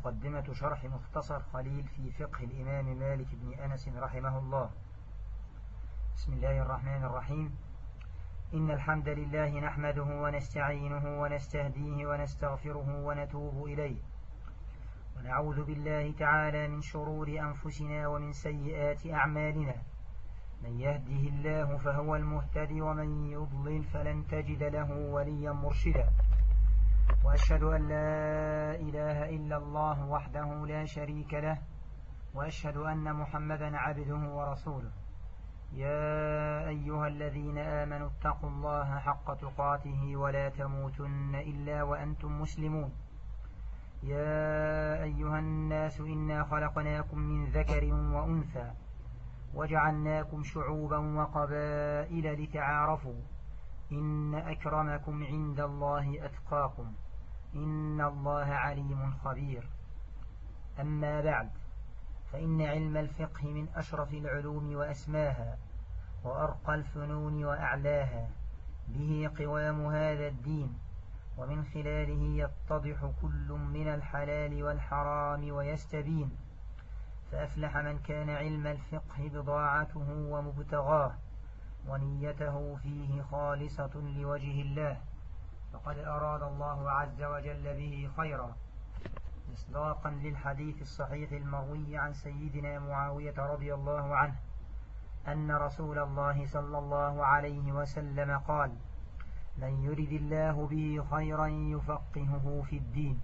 مقدمة شرح مختصر خليل في فقه الإمام مالك بن أنس رحمه الله. بسم الله الرحمن الرحيم. إن الحمد لله نحمده ونستعينه ونستهديه ونستغفره ونتوب إليه، ونعوذ بالله تعالى من شرور أنفسنا ومن سيئات أعمالنا. من يهده الله فهو المهتدي، ومن يضلل فلن تجد له وليا مرشدا. وأشهد أن لا إله إلا الله وحده لا شريك له، وأشهد أن محمدا عبده ورسوله. يا أيها الذين آمنوا اتقوا الله حق تقاته ولا تموتن إلا وأنتم مسلمون. يا أيها الناس إنا خلقناكم من ذكر وأنثى وجعلناكم شعوبا وقبائل لتعارفوا، إن أكرمكم عند الله أتقاكم، إن الله عليم خبير. أما بعد، فإن علم الفقه من أشرف العلوم وأسماها، وأرقى الفنون وأعلاها، به قوام هذا الدين، ومن خلاله يتضح كل من الحلال والحرام ويستبين. فأفلح من كان علم الفقه بضاعته ومبتغاه، ونيته فيه خالصة لوجه الله، فقد أراد الله عز وجل به خيرا، مصداقا للحديث الصحيح المروي عن سيدنا معاوية رضي الله عنه أن رسول الله صلى الله عليه وسلم قال: من يرد الله به خيرا يفقهه في الدين.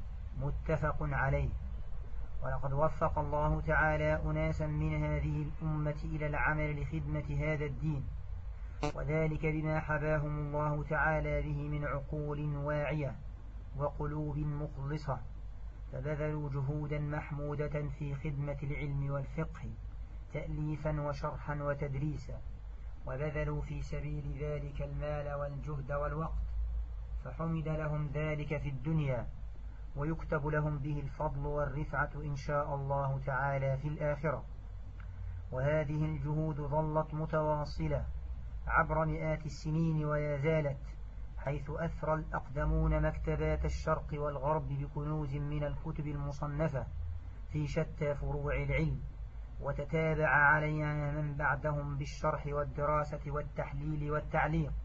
متفق عليه. ولقد وفق الله تعالى أناسا من هذه الأمة إلى العمل لخدمة هذا الدين، وذلك بما حباهم الله تعالى به من عقول واعية وقلوب مخلصة، فبذلوا جهودا محمودة في خدمة العلم والفقه، تأليفا وشرحا وتدريسا، وبذلوا في سبيل ذلك المال والجهد والوقت، فحمد لهم ذلك في الدنيا، ويكتب لهم به الفضل والرفعة إن شاء الله تعالى في الآخرة. وهذه الجهود ظلت متواصلة عبر مئات السنين ولا زالت، حيث أثرى الأقدمون مكتبات الشرق والغرب بكنوز من الكتب المصنفة في شتى فروع العلم، وتتابع عليها من بعدهم بالشرح والدراسة والتحليل والتعليق.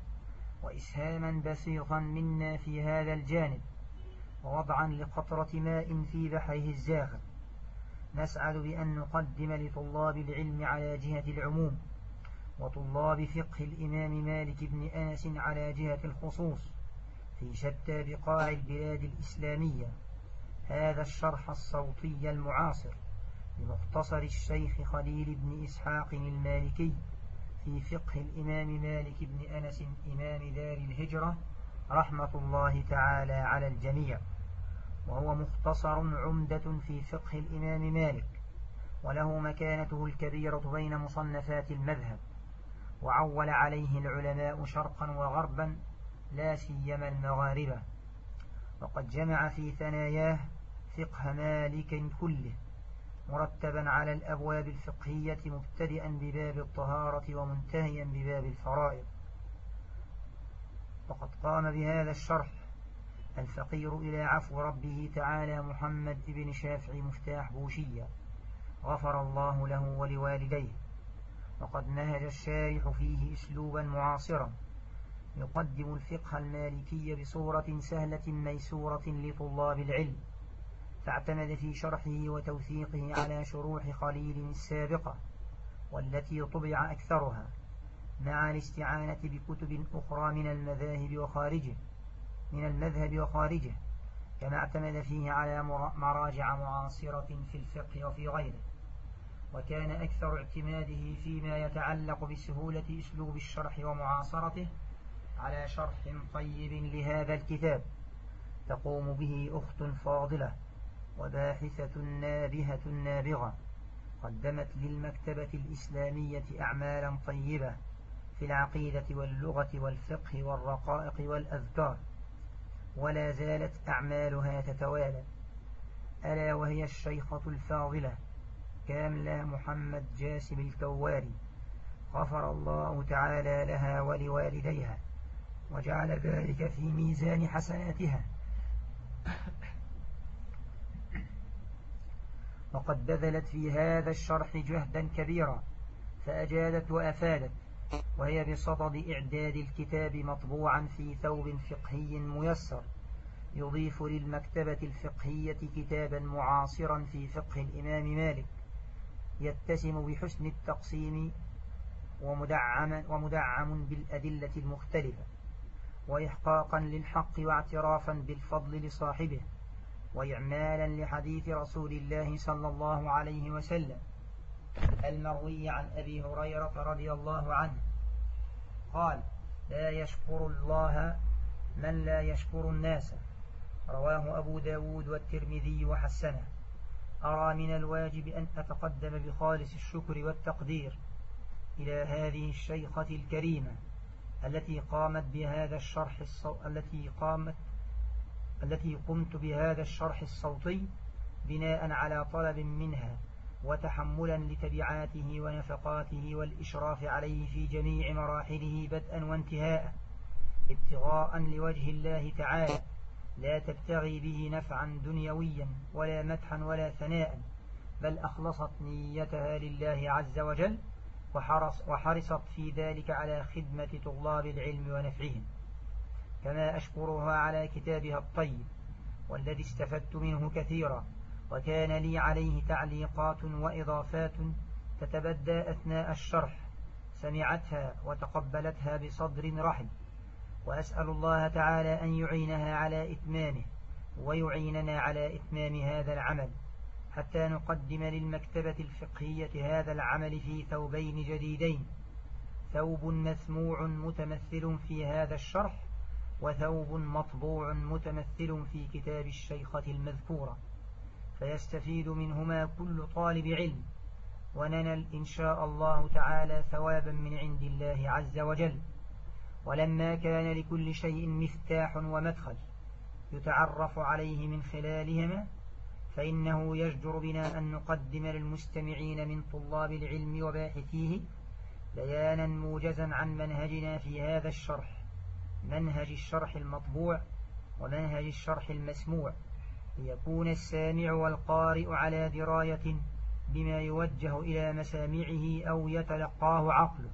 وإسهاما بسيطا منا في هذا الجانب، ووضعا لقطرة ماء في بحره الزاخر، نسعد بأن نقدم لطلاب العلم على جهة العموم، وطلاب فقه الإمام مالك بن أنس على جهة الخصوص في شتى بقاع البلاد الإسلامية، هذا الشرح الصوتي المعاصر لمختصر الشيخ خليل بن إسحاق المالكي في فقه الإمام مالك بن أنس إمام دار الهجرة رحمة الله تعالى على الجميع. وهو مختصر عمدة في فقه الإمام مالك، وله مكانته الكبيرة بين مصنفات المذهب، وعول عليه العلماء شرقا وغربا، لا سيما المغاربة. وقد جمع في ثناياه فقه مالك كله، مرتبا على الأبواب الفقهية، مبتدئا بباب الطهارة ومنتهيا بباب الفرائض. وقد قام بهذا الشرح الفقير إلى عفو ربه تعالى محمد بن شافعي مفتاح بوشية، غفر الله له ولوالديه. وقد نهج الشارح فيه أسلوبا معاصرا يقدم الفقه المالكي بصورة سهلة ميسورة لطلاب العلم، فاعتمد في شرحه وتوثيقه على شروح خليل السابقة، والتي طبع أكثرها، مع الاستعانة بكتب أخرى من المذهب وخارجه، كما اعتمد فيه على مراجع معاصرة في الفقه وفي غيره. وكان أكثر اعتماده فيما يتعلق بسهولة أسلوب الشرح ومعاصرته على شرح طيب لهذا الكتاب تقوم به أخت فاضلة وباحثة نابهة نابغة، قدمت للمكتبة الإسلامية أعمالا طيبة في العقيدة واللغة والفقه والرقائق والأذكار، ولا زالت أعمالها تتوالى، ألا وهي الشيخة الفاضلة كاملة محمد جاسم الكواري، غفر الله تعالى لها ولوالديها، وجعل ذلك في ميزان حسناتها. وقد بذلت في هذا الشرح جهدا كبيرا فأجادت وأفادت، وهي بصدد إعداد الكتاب مطبوعا في ثوب فقهي ميسر يضيف للمكتبة الفقهية كتابا معاصرا في فقه الإمام مالك يتسم بحسن التقسيم ومدعم بالأدلة المختلفة، وإحقاقا للحق واعترافا بالفضل لصاحبه، وإعمالا لحديث رسول الله صلى الله عليه وسلم المروي عن أبي هريرة رضي الله عنه قال: لا يشكر الله من لا يشكر الناس. رواه أبو داود والترمذي وحسنه. أرى من الواجب أن أتقدم بخالص الشكر والتقدير إلى هذه الشيخة الكريمة التي قمت بهذا الشرح الصوتي بناء على طلب منها وتحملا لتبعاته ونفقاته والإشراف عليه في جميع مراحله بدءا وانتهاء ابتغاء لوجه الله تعالى، لا تبتغي به نفعا دنيويا ولا مدحا ولا ثناء، بل أخلصت نيتها لله عز وجل وحرصت في ذلك على خدمة طلاب العلم ونفعهم. كما أشكرها على كتابها الطيب والذي استفدت منه كثيرا، وكان لي عليه تعليقات وإضافات تتبدى أثناء الشرح سمعتها وتقبلتها بصدر رحب، وأسأل الله تعالى أن يعينها على إتمامه ويعيننا على إتمام هذا العمل حتى نقدم للمكتبة الفقهية هذا العمل في ثوبين جديدين: ثوب مسموع متمثل في هذا الشرح، وثوب مطبوع متمثل في كتاب الشيخة المذكورة، فيستفيد منهما كل طالب علم، وننل إن شاء الله تعالى ثوابا من عند الله عز وجل. ولما كان لكل شيء مفتاح ومدخل يتعرف عليه من خلالهما، فإنه يجدر بنا أن نقدم للمستمعين من طلاب العلم وباحثيه بيانا موجزا عن منهجنا في هذا الشرح، منهج الشرح المطبوع ومنهج الشرح المسموع، ليكون السامع والقارئ على دراية بما يوجه إلى مسامعه أو يتلقاه عقله.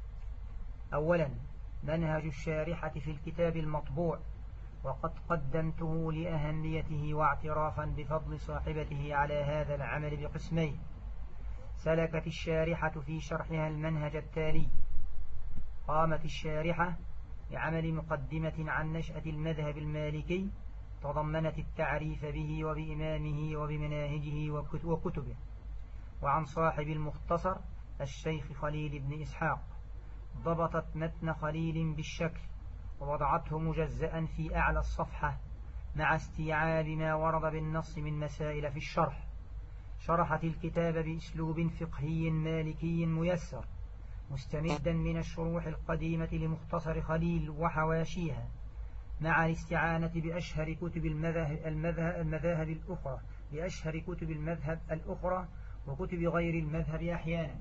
أولا، منهج الشارحة في الكتاب المطبوع، وقد قدمته لأهميته واعترافا بفضل صاحبته على هذا العمل بقسمين. سلكت الشارحة في شرحها المنهج التالي: قامت الشارحة بعمل مقدمة عن نشأة المذهب المالكي تضمنت التعريف به وبإمامه وبمناهجه وكتبه، وعن صاحب المختصر الشيخ خليل بن إسحاق، ضبطت متن خليل بالشكل ووضعته مجزأ في أعلى الصفحة مع استيعاب ما ورد بالنص من مسائل في الشرح. شرحت الكتاب بأسلوب فقهي مالكي ميسر مستمدا من الشروح القديمة لمختصر خليل وحواشيها، مع الاستعانة بأشهر كتب المذاهب الأخرى بأشهر كتب المذهب الأخرى وكتب غير المذهب أحيانا.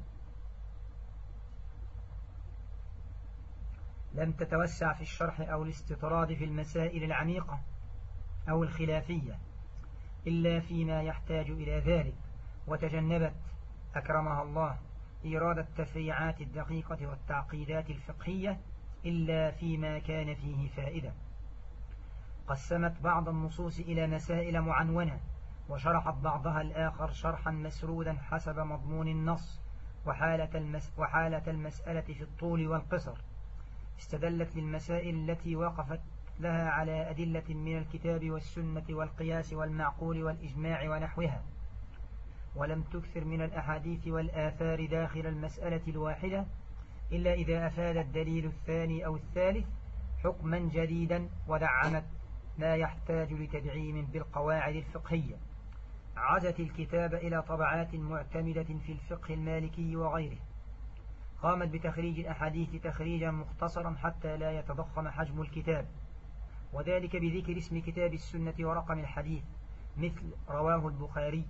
لم تتوسع في الشرح أو الاستطراد في المسائل العميقة أو الخلافية إلا فيما يحتاج إلى ذلك، وتجنبت أكرمها الله إيراد التفريعات الدقيقة والتعقيدات الفقهية إلا فيما كان فيه فائدة. قسمت بعض النصوص إلى مسائل معنونة، وشرحت بعضها الآخر شرحا مسرودا حسب مضمون النص وحالة المسألة في الطول والقصر. استدلت للمسائل التي وقفت لها على أدلة من الكتاب والسنة والقياس والمعقول والإجماع ونحوها، ولم تكثر من الأحاديث والآثار داخل المسألة الواحدة إلا إذا أفاد الدليل الثاني أو الثالث حكما جديدا ودعمت ما يحتاج لتدعيم بالقواعد الفقهية. عزت الكتاب إلى طبعات معتمدة في الفقه المالكي وغيره. قامت بتخريج الأحاديث تخريجا مختصرا حتى لا يتضخم حجم الكتاب، وذلك بذكر اسم كتاب السنة ورقم الحديث، مثل رواه البخاري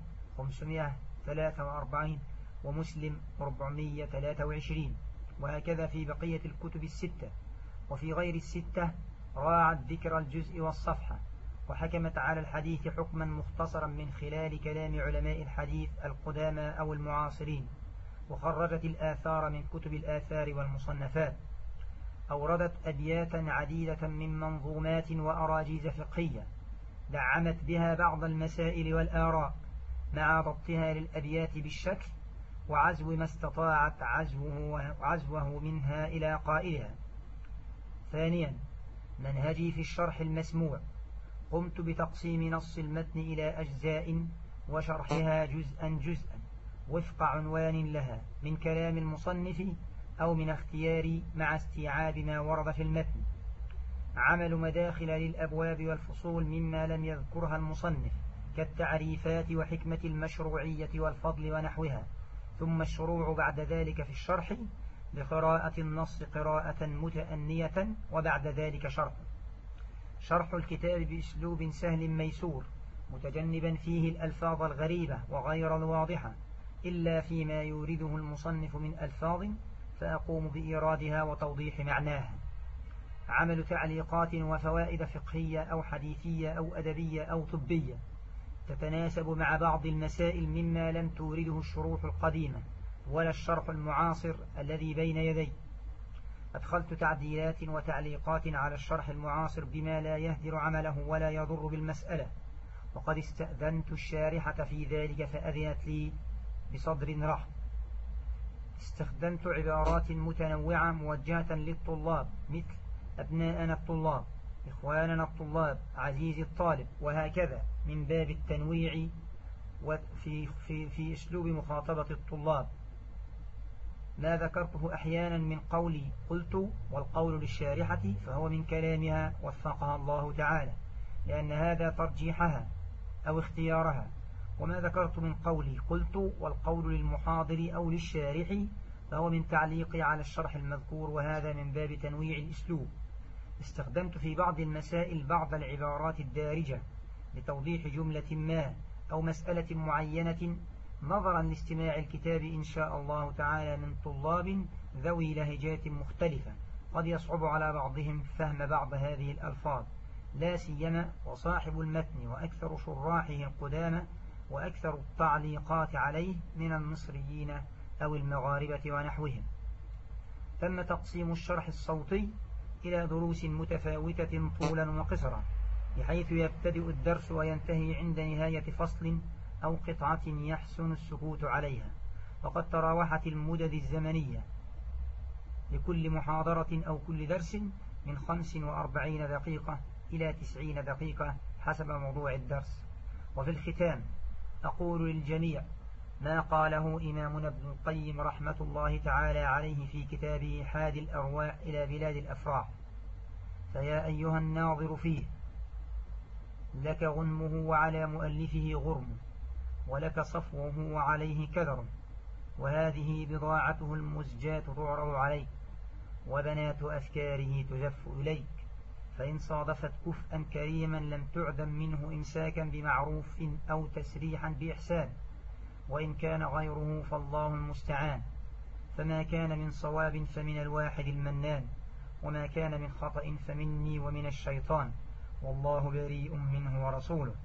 543 ومسلم 423، وهكذا في بقية الكتب الستة. وفي غير الستة راعت ذكر الجزء والصفحة، وحكمت على الحديث حكما مختصرا من خلال كلام علماء الحديث القدامى أو المعاصرين، وخرجت الآثار من كتب الآثار والمصنفات. أوردت أبياتا عديدة من منظومات وأراجيز فقهية دعمت بها بعض المسائل والآراء، مع ضبطها للأبيات بالشكل وعزو ما استطاعت عزوه منها إلى قائلها. ثانيا، منهجي في الشرح المسموع، قمت بتقسيم نص المتن إلى أجزاء وشرحها جزءا جزءا وفق عنوان لها من كلام المصنف أو من اختياري، مع استيعاب ما ورد في المتن. عمل مداخل للأبواب والفصول مما لم يذكرها المصنف، كالتعريفات وحكمة المشروعية والفضل ونحوها، ثم الشروع بعد ذلك في الشرح بقراءة النص قراءة متأنية، وبعد ذلك شرح الكتاب بأسلوب سهل ميسور، متجنبا فيه الألفاظ الغريبة وغير الواضحة إلا فيما يورده المصنف من ألفاظ، فأقوم بإيرادها وتوضيح معناها. عمل تعليقات وفوائد فقهية أو حديثية أو أدبية أو طبية تتناسب مع بعض المسائل مما لم تورده الشروح القديمة ولا الشرح المعاصر الذي بين يدي. أدخلت تعديلات وتعليقات على الشرح المعاصر بما لا يهدر عمله ولا يضر بالمسألة، وقد استأذنت الشارحة في ذلك فأذنت لي بصدر رحب. استخدمت عبارات متنوعة موجهة للطلاب، مثل أبناءنا الطلاب، إخواننا الطلاب، عزيزي الطالب، وهكذا، من باب التنويع في أسلوب مخاطبة الطلاب. ما ذكرته أحيانا من قولي قلت والقول للشارحة فهو من كلامها وفقها الله تعالى، لأن هذا ترجيحها أو اختيارها. وما ذكرت من قولي قلت والقول للمحاضر أو للشارح فهو من تعليقي على الشرح المذكور، وهذا من باب تنويع الأسلوب. استخدمت في بعض المسائل بعض العبارات الدارجة لتوضيح جملة ما أو مسألة معينة، نظرا لاستماع الكتاب إن شاء الله تعالى من طلاب ذوي لهجات مختلفة، قد يصعب على بعضهم فهم بعض هذه الألفاظ، لا سيما وصاحب المتن وأكثر شراحه القدامى وأكثر التعليقات عليه من المصريين أو المغاربة ونحوهم. تم تقسيم الشرح الصوتي إلى دروس متفاوتة طولا وقصرا، بحيث يبتدئ الدرس وينتهي عند نهاية فصل أو قطعة يحسن السكوت عليها. وقد تراوحت المدد الزمنية لكل محاضرة أو كل درس من 45 دقيقة إلى 90 دقيقة حسب موضوع الدرس. وفي الختام أقول للجميع ما قاله إمامنا ابن القيم رحمة الله تعالى عليه في كتابه حاد الأرواح إلى بلاد الأفراح: فيا أيها الناظر فيه، لك غنمه وعلى مؤلفه غرم، ولك صفوه وعليه كدر، وهذه بضاعته المزجاة تعرض عليك، وبنات أفكاره تزف إليك، فإن صادفت كفءا كريما لم تعدم منه إمساكا بمعروف أو تسريحا بإحسان، وإن كان غيره فالله المستعان. فما كان من صواب فمن الواحد المنان، وما كان من خطأ فمني ومن الشيطان، والله بريء منه ورسوله.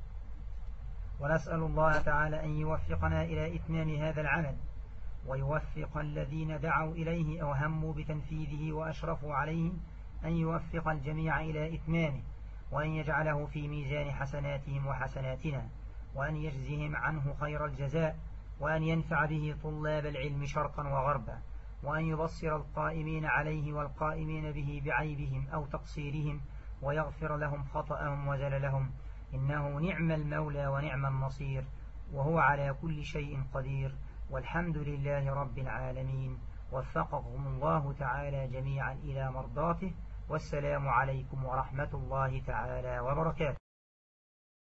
ونسأل الله تعالى أن يوفقنا إلى إتمام هذا العمل، ويوفق الذين دعوا إليه أو هموا بتنفيذه وأشرفوا عليه، أن يوفق الجميع إلى إتمامه، وأن يجعله في ميزان حسناتهم وحسناتنا، وأن يجزهم عنه خير الجزاء، وأن ينفع به طلاب العلم شرقا وغربا، وأن يبصر القائمين عليه والقائمين به بعيبهم أو تقصيرهم، ويغفر لهم خطأهم وزللهم، إنه نعم المولى ونعم النصير، وهو على كل شيء قدير، والحمد لله رب العالمين. وفقكم الله تعالى جميعا إلى مرضاته، والسلام عليكم ورحمة الله تعالى وبركاته.